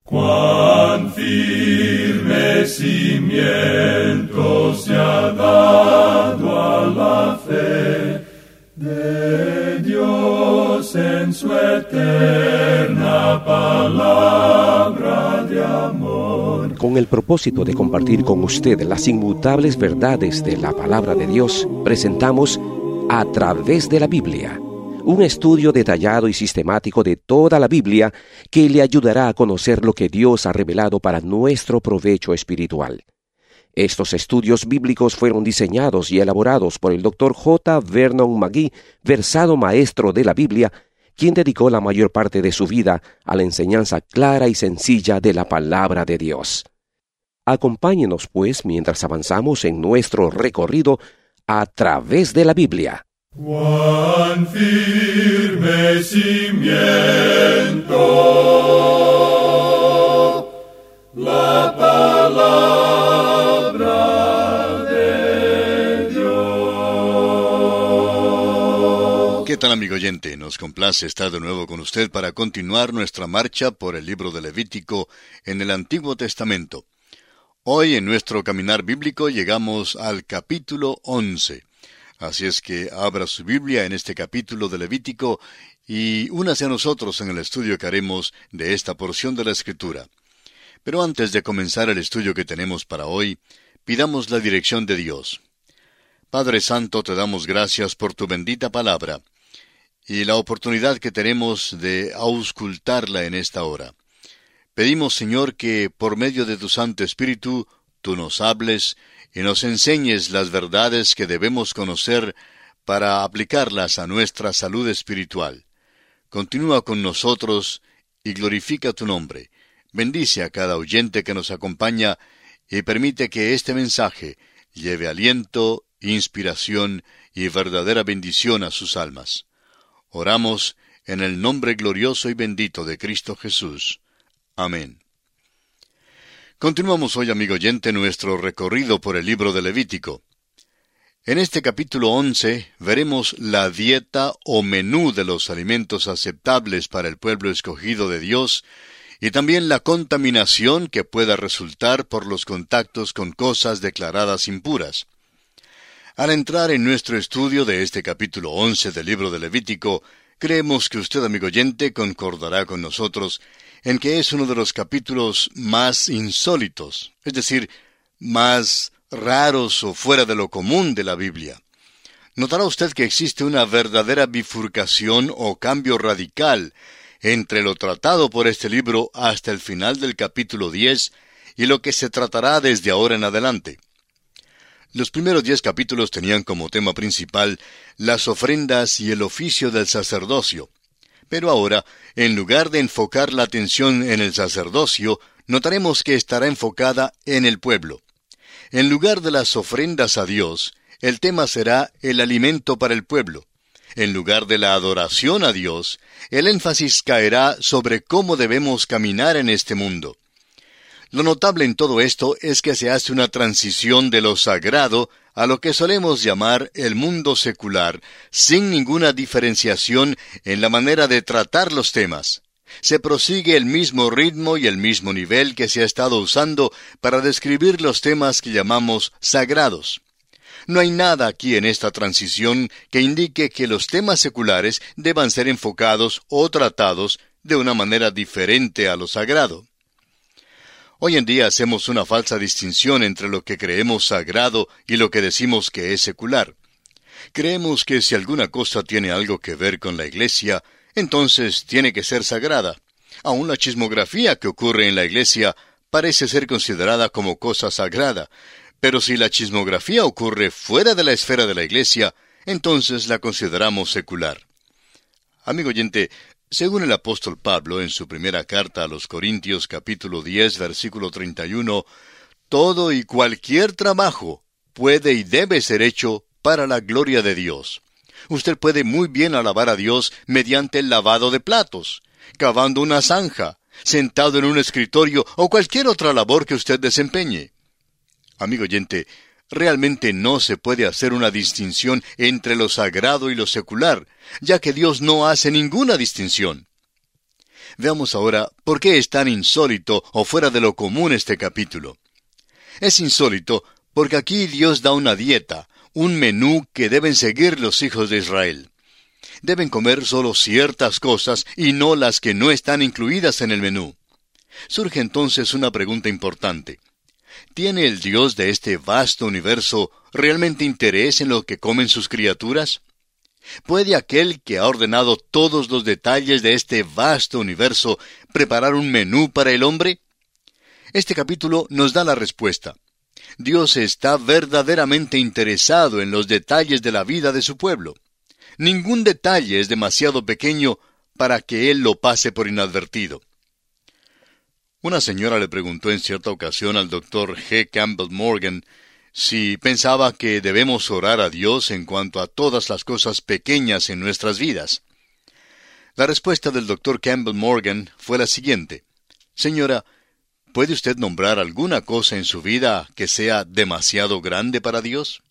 Cuán firme cimiento se ha dado a la fe de Dios en su eterna palabra de amor. Con el propósito de compartir con usted las inmutables verdades de la palabra de Dios, presentamos A Través de la Biblia, un estudio detallado y sistemático de toda la Biblia que le ayudará a conocer lo que Dios ha revelado para nuestro provecho espiritual. Estos estudios bíblicos fueron diseñados y elaborados por el Dr. J. Vernon McGee, versado maestro de la Biblia, quien dedicó la mayor parte de su vida a la enseñanza clara y sencilla de la palabra de Dios. Acompáñenos, pues, mientras avanzamos en nuestro recorrido a través de la Biblia. Cuán firme cimiento la palabra de Dios. ¿Qué tal, amigo oyente? Nos complace estar de nuevo con usted para continuar nuestra marcha por el libro de Levítico en el Antiguo Testamento. Hoy en nuestro caminar bíblico llegamos al capítulo 11. Así es que abra su Biblia en este capítulo de Levítico y únase a nosotros en el estudio que haremos de esta porción de la Escritura. Pero antes de comenzar el estudio que tenemos para hoy, pidamos la dirección de Dios. Padre Santo, te damos gracias por tu bendita palabra y la oportunidad que tenemos de auscultarla en esta hora. Pedimos, Señor, que por medio de tu Santo Espíritu, tú nos hables y nos enseñes las verdades que debemos conocer para aplicarlas a nuestra salud espiritual. Continúa con nosotros y glorifica tu nombre. Bendice a cada oyente que nos acompaña y permite que este mensaje lleve aliento, inspiración y verdadera bendición a sus almas. Oramos en el nombre glorioso y bendito de Cristo Jesús. Amén. Continuamos hoy, amigo oyente, nuestro recorrido por el libro de Levítico. En este capítulo 11 veremos la dieta o menú de los alimentos aceptables para el pueblo escogido de Dios y también la contaminación que pueda resultar por los contactos con cosas declaradas impuras. Al entrar en nuestro estudio de este capítulo 11 del libro de Levítico, creemos que usted, amigo oyente, concordará con nosotros en que es uno de los capítulos más insólitos, es decir, más raros o fuera de lo común de la Biblia. Notará usted que existe una verdadera bifurcación o cambio radical entre lo tratado por este libro hasta el final del capítulo 10 y lo que se tratará desde ahora en adelante. Los primeros 10 capítulos tenían como tema principal las ofrendas y el oficio del sacerdocio. Pero ahora, en lugar de enfocar la atención en el sacerdocio, notaremos que estará enfocada en el pueblo. En lugar de las ofrendas a Dios, el tema será el alimento para el pueblo. En lugar de la adoración a Dios, el énfasis caerá sobre cómo debemos caminar en este mundo. Lo notable en todo esto es que se hace una transición de lo sagrado a lo que solemos llamar el mundo secular, sin ninguna diferenciación en la manera de tratar los temas. Se prosigue el mismo ritmo y el mismo nivel que se ha estado usando para describir los temas que llamamos sagrados. No hay nada aquí en esta transición que indique que los temas seculares deban ser enfocados o tratados de una manera diferente a lo sagrado. Hoy en día hacemos una falsa distinción entre lo que creemos sagrado y lo que decimos que es secular. Creemos que si alguna cosa tiene algo que ver con la iglesia, entonces tiene que ser sagrada. Aún la chismografía que ocurre en la iglesia parece ser considerada como cosa sagrada, pero si la chismografía ocurre fuera de la esfera de la iglesia, entonces la consideramos secular. Amigo oyente, según el apóstol Pablo en su primera carta a los Corintios capítulo 10 versículo 31, todo y cualquier trabajo puede y debe ser hecho para la gloria de Dios. Usted puede muy bien alabar a Dios mediante el lavado de platos, cavando una zanja, sentado en un escritorio o cualquier otra labor que usted desempeñe. Amigo oyente, realmente no se puede hacer una distinción entre lo sagrado y lo secular, ya que Dios no hace ninguna distinción. Veamos ahora por qué es tan insólito o fuera de lo común este capítulo. Es insólito porque aquí Dios da una dieta, un menú que deben seguir los hijos de Israel. Deben comer solo ciertas cosas y no las que no están incluidas en el menú. Surge entonces una pregunta importante. ¿Tiene el Dios de este vasto universo realmente interés en lo que comen sus criaturas? ¿Puede aquel que ha ordenado todos los detalles de este vasto universo preparar un menú para el hombre? Este capítulo nos da la respuesta. Dios está verdaderamente interesado en los detalles de la vida de su pueblo. Ningún detalle es demasiado pequeño para que Él lo pase por inadvertido. Una señora le preguntó en cierta ocasión al Dr. G. Campbell Morgan si pensaba que debemos orar a Dios en cuanto a todas las cosas pequeñas en nuestras vidas. La respuesta del Dr. Campbell Morgan fue la siguiente: Señora, ¿puede usted nombrar alguna cosa en su vida que sea demasiado grande para Dios?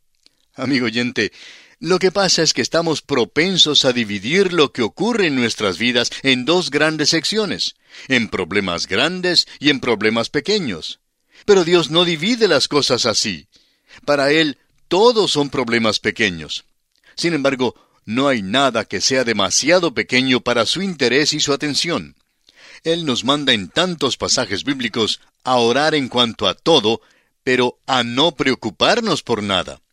Amigo oyente, lo que pasa es que estamos propensos a dividir lo que ocurre en nuestras vidas en dos grandes secciones, en problemas grandes y en problemas pequeños. Pero Dios no divide las cosas así. Para Él, todos son problemas pequeños. Sin embargo, no hay nada que sea demasiado pequeño para su interés y su atención. Él nos manda en tantos pasajes bíblicos a orar en cuanto a todo, pero a no preocuparnos por nada.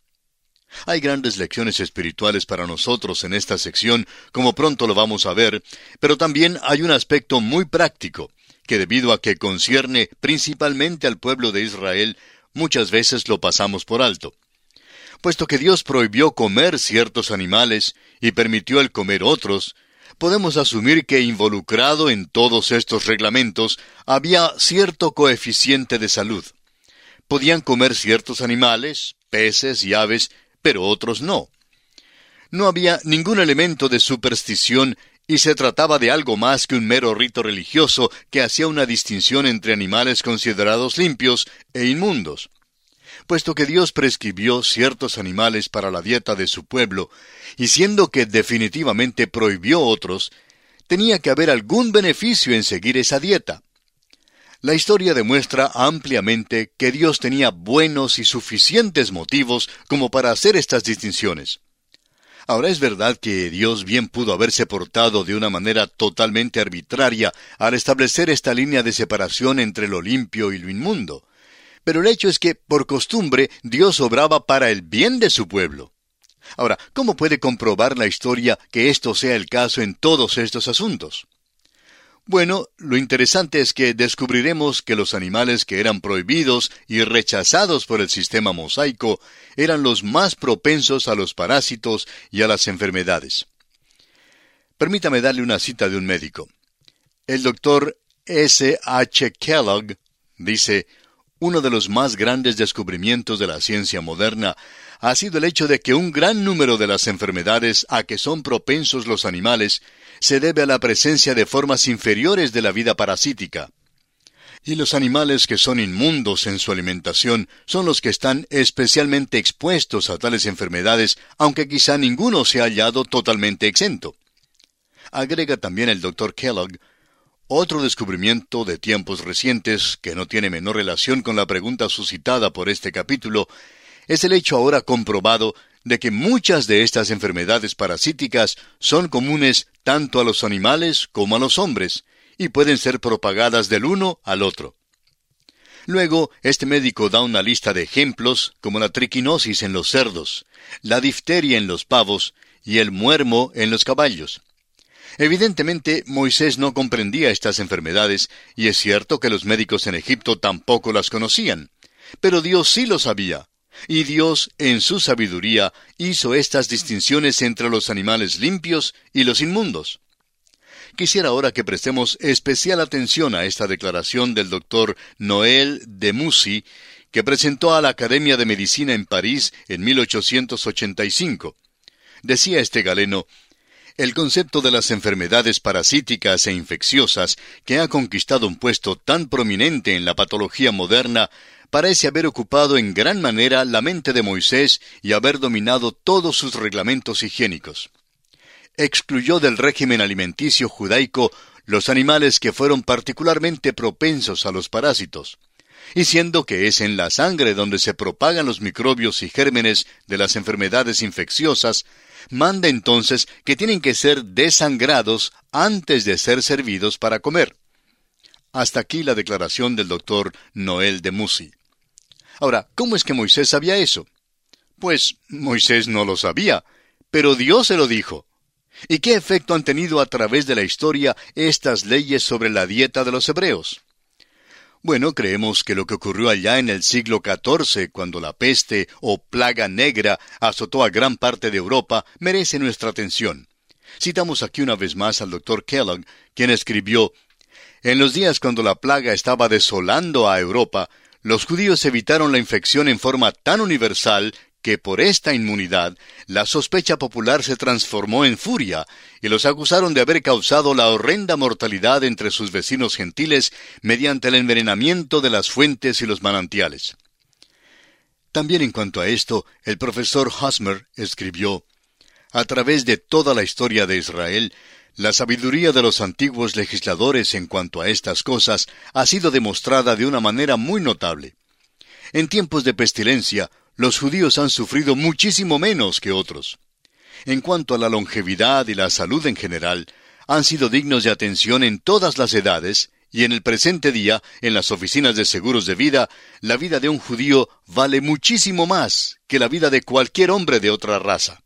Hay grandes lecciones espirituales para nosotros en esta sección, como pronto lo vamos a ver, pero también hay un aspecto muy práctico, que debido a que concierne principalmente al pueblo de Israel, muchas veces lo pasamos por alto. Puesto que Dios prohibió comer ciertos animales y permitió el comer otros, podemos asumir que involucrado en todos estos reglamentos había cierto coeficiente de salud. Podían comer ciertos animales, peces y aves, pero otros no. No había ningún elemento de superstición y se trataba de algo más que un mero rito religioso que hacía una distinción entre animales considerados limpios e inmundos. Puesto que Dios prescribió ciertos animales para la dieta de su pueblo, y siendo que definitivamente prohibió otros, tenía que haber algún beneficio en seguir esa dieta. La historia demuestra ampliamente que Dios tenía buenos y suficientes motivos como para hacer estas distinciones. Ahora es verdad que Dios bien pudo haberse portado de una manera totalmente arbitraria al establecer esta línea de separación entre lo limpio y lo inmundo. Pero el hecho es que, por costumbre, Dios obraba para el bien de su pueblo. Ahora, ¿cómo puede comprobar la historia que esto sea el caso en todos estos asuntos? Bueno, lo interesante es que descubriremos que los animales que eran prohibidos y rechazados por el sistema mosaico eran los más propensos a los parásitos y a las enfermedades. Permítame darle una cita de un médico. El doctor S. H. Kellogg dice: uno de los más grandes descubrimientos de la ciencia moderna ha sido el hecho de que un gran número de las enfermedades a que son propensos los animales se debe a la presencia de formas inferiores de la vida parasítica. Y los animales que son inmundos en su alimentación son los que están especialmente expuestos a tales enfermedades, aunque quizá ninguno se ha hallado totalmente exento. Agrega también el Dr. Kellogg: otro descubrimiento de tiempos recientes, que no tiene menor relación con la pregunta suscitada por este capítulo, es el hecho ahora comprobado de que muchas de estas enfermedades parasíticas son comunes tanto a los animales como a los hombres, y pueden ser propagadas del uno al otro. Luego, este médico da una lista de ejemplos, como la triquinosis en los cerdos, la difteria en los pavos y el muermo en los caballos. Evidentemente, Moisés no comprendía estas enfermedades, y es cierto que los médicos en Egipto tampoco las conocían. Pero Dios sí lo sabía, y Dios, en su sabiduría, hizo estas distinciones entre los animales limpios y los inmundos. Quisiera ahora que prestemos especial atención a esta declaración del doctor Noel de Mussy, que presentó a la Academia de Medicina en París en 1885. Decía este galeno: el concepto de las enfermedades parasíticas e infecciosas, que ha conquistado un puesto tan prominente en la patología moderna, parece haber ocupado en gran manera la mente de Moisés y haber dominado todos sus reglamentos higiénicos. excluyó del régimen alimenticio judaico los animales que fueron particularmente propensos a los parásitos. Y siendo que es en la sangre donde se propagan los microbios y gérmenes de las enfermedades infecciosas, manda entonces que tienen que ser desangrados antes de ser servidos para comer. Hasta aquí la declaración del Dr. Noel de Mussy. Ahora, ¿cómo es que Moisés sabía eso? Pues Moisés no lo sabía, pero Dios se lo dijo. ¿Y qué efecto han tenido a través de la historia estas leyes sobre la dieta de los hebreos? Bueno, creemos que lo que ocurrió allá en el siglo XIV, cuando la peste o plaga negra azotó a gran parte de Europa, merece nuestra atención. Citamos aquí una vez más al Dr. Kellogg, quien escribió: «En los días cuando la plaga estaba desolando a Europa, los judíos evitaron la infección en forma tan universal que por esta inmunidad la sospecha popular se transformó en furia y los acusaron de haber causado la horrenda mortalidad entre sus vecinos gentiles mediante el envenenamiento de las fuentes y los manantiales». También en cuanto a esto, el profesor Hosmer escribió: «A través de toda la historia de Israel, la sabiduría de los antiguos legisladores en cuanto a estas cosas ha sido demostrada de una manera muy notable. En tiempos de pestilencia, los judíos han sufrido muchísimo menos que otros. En cuanto a la longevidad y la salud en general, han sido dignos de atención en todas las edades, y en el presente día, en las oficinas de seguros de vida, la vida de un judío vale muchísimo más que la vida de cualquier hombre de otra raza».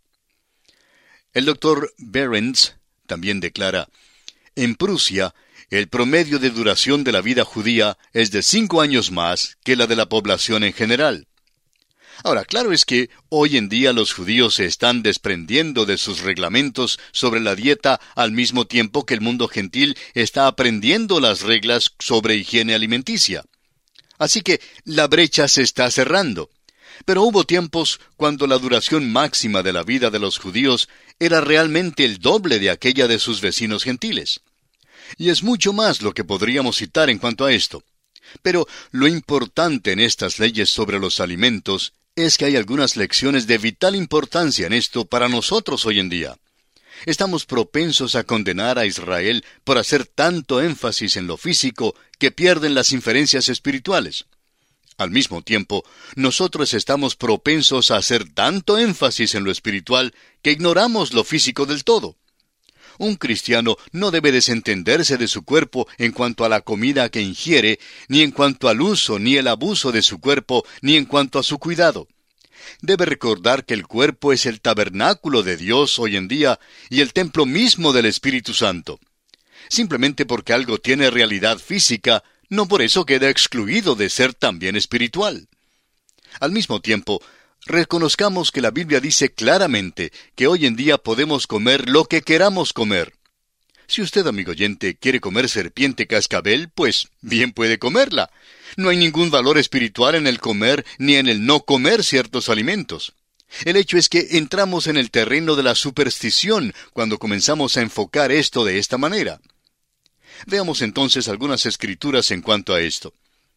El Dr. Behrens también declara: «En Prusia, el promedio de duración de la vida judía es de 5 años más que la de la población en general». Ahora, claro es que hoy en día los judíos se están desprendiendo de sus reglamentos sobre la dieta al mismo tiempo que el mundo gentil está aprendiendo las reglas sobre higiene alimenticia. Así que la brecha se está cerrando. Pero hubo tiempos cuando la duración máxima de la vida de los judíos era realmente el doble de aquella de sus vecinos gentiles. Y es mucho más lo que podríamos citar en cuanto a esto. Pero lo importante en estas leyes sobre los alimentos es que hay algunas lecciones de vital importancia en esto para nosotros hoy en día. Estamos propensos a condenar a Israel por hacer tanto énfasis en lo físico que pierden las inferencias espirituales. Al mismo tiempo, nosotros estamos propensos a hacer tanto énfasis en lo espiritual que ignoramos lo físico del todo. Un cristiano no debe desentenderse de su cuerpo en cuanto a la comida que ingiere, ni en cuanto al uso ni el abuso de su cuerpo, ni en cuanto a su cuidado. Debe recordar que el cuerpo es el tabernáculo de Dios hoy en día y el templo mismo del Espíritu Santo. Simplemente porque algo tiene realidad física, no por eso queda excluido de ser también espiritual. Al mismo tiempo, reconozcamos que la Biblia dice claramente que hoy en día podemos comer lo que queramos comer. Si usted, amigo oyente, quiere comer serpiente cascabel, pues bien puede comerla. No hay ningún valor espiritual en el comer ni en el no comer ciertos alimentos. El hecho es que entramos en el terreno de la superstición cuando comenzamos a enfocar esto de esta manera. Veamos entonces algunas escrituras en cuanto a esto.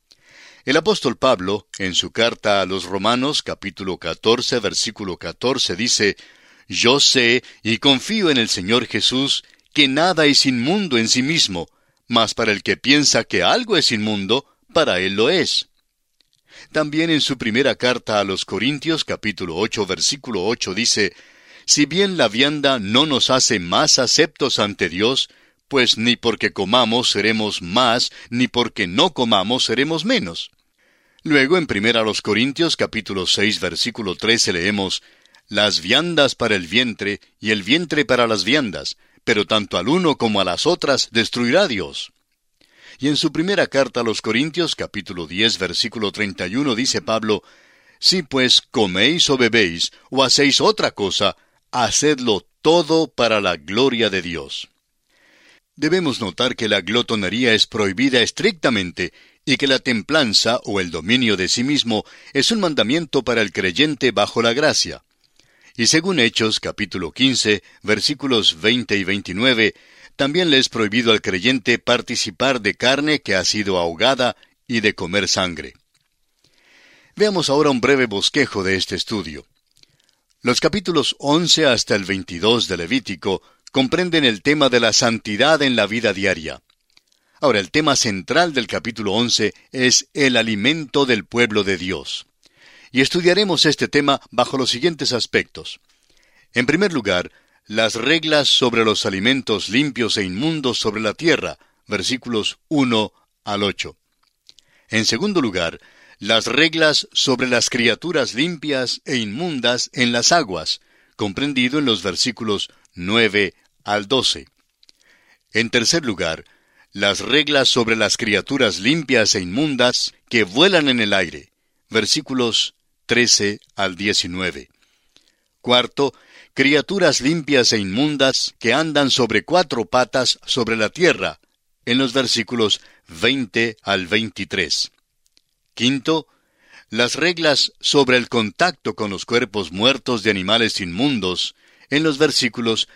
El apóstol Pablo, en su carta a los Romanos, capítulo 14, versículo 14, dice: «Yo sé y confío en el Señor Jesús, que nada es inmundo en sí mismo, mas para el que piensa que algo es inmundo, para él lo es». También en su primera carta a los Corintios, capítulo 8, versículo 8, dice: «Si bien la vianda no nos hace más aceptos ante Dios, pues ni porque comamos seremos más, ni porque no comamos seremos menos». Luego, en 1 Corintios, capítulo 6, versículo 13, leemos: «Las viandas para el vientre, y el vientre para las viandas, pero tanto al uno como a las otras destruirá Dios». Y en su primera carta a los Corintios, capítulo 10, versículo 31, dice Pablo: «Si pues coméis o bebéis, o hacéis otra cosa, hacedlo todo para la gloria de Dios». Debemos notar que la glotonería es prohibida estrictamente, y que la templanza o el dominio de sí mismo es un mandamiento para el creyente bajo la gracia. Y según Hechos capítulo 15, versículos 20 y 29, también le es prohibido al creyente participar de carne que ha sido ahogada y de comer sangre. Veamos ahora un breve bosquejo de este estudio. Los capítulos 11 hasta el 22 de Levítico comprenden el tema de la santidad en la vida diaria. Ahora, el tema central del capítulo 11 es el alimento del pueblo de Dios. Y estudiaremos este tema bajo los siguientes aspectos. En primer lugar, las reglas sobre los alimentos limpios e inmundos sobre la tierra, versículos 1 al 8. En segundo lugar, las reglas sobre las criaturas limpias e inmundas en las aguas, comprendido en los versículos 9 al 12. En tercer lugar, las reglas sobre las criaturas limpias e inmundas que vuelan en el aire, versículos 13 al 19. Cuarto, criaturas limpias e inmundas que andan sobre 4 patas sobre la tierra, en los versículos 20 al 23. Quinto, las reglas sobre el contacto con los cuerpos muertos de animales inmundos, en los versículos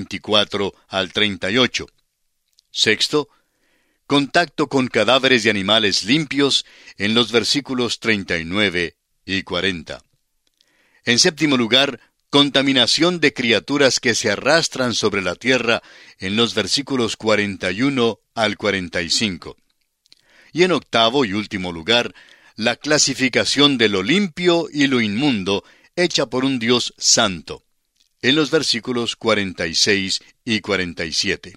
24 al 38. Sexto, contacto con cadáveres de animales limpios, en los versículos 39 y 40. En séptimo lugar, contaminación de criaturas que se arrastran sobre la tierra, en los versículos 41 al 45. Y en octavo y último lugar, la clasificación de lo limpio y lo inmundo, hecha por un Dios santo, en los versículos 46 y 47.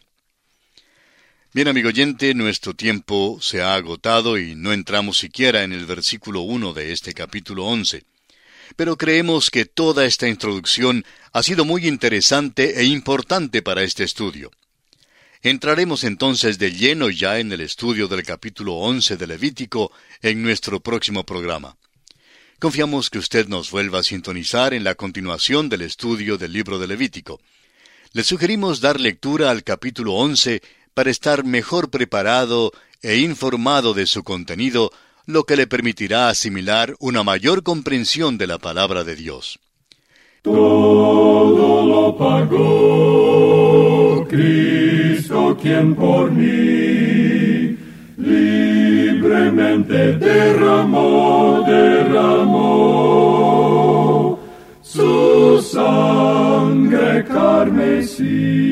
Bien, amigo oyente, nuestro tiempo se ha agotado y no entramos siquiera en el versículo 1 de este capítulo 11. Pero creemos que toda esta introducción ha sido muy interesante e importante para este estudio. Entraremos entonces de lleno ya en el estudio del capítulo 11 de Levítico en nuestro próximo programa. Confiamos que usted nos vuelva a sintonizar en la continuación del estudio del libro de Levítico. Le sugerimos dar lectura al capítulo 11 para estar mejor preparado e informado de su contenido, lo que le permitirá asimilar una mayor comprensión de la palabra de Dios. Todo lo pagó Cristo, quien por mí libremente derramó su sangre carmesí.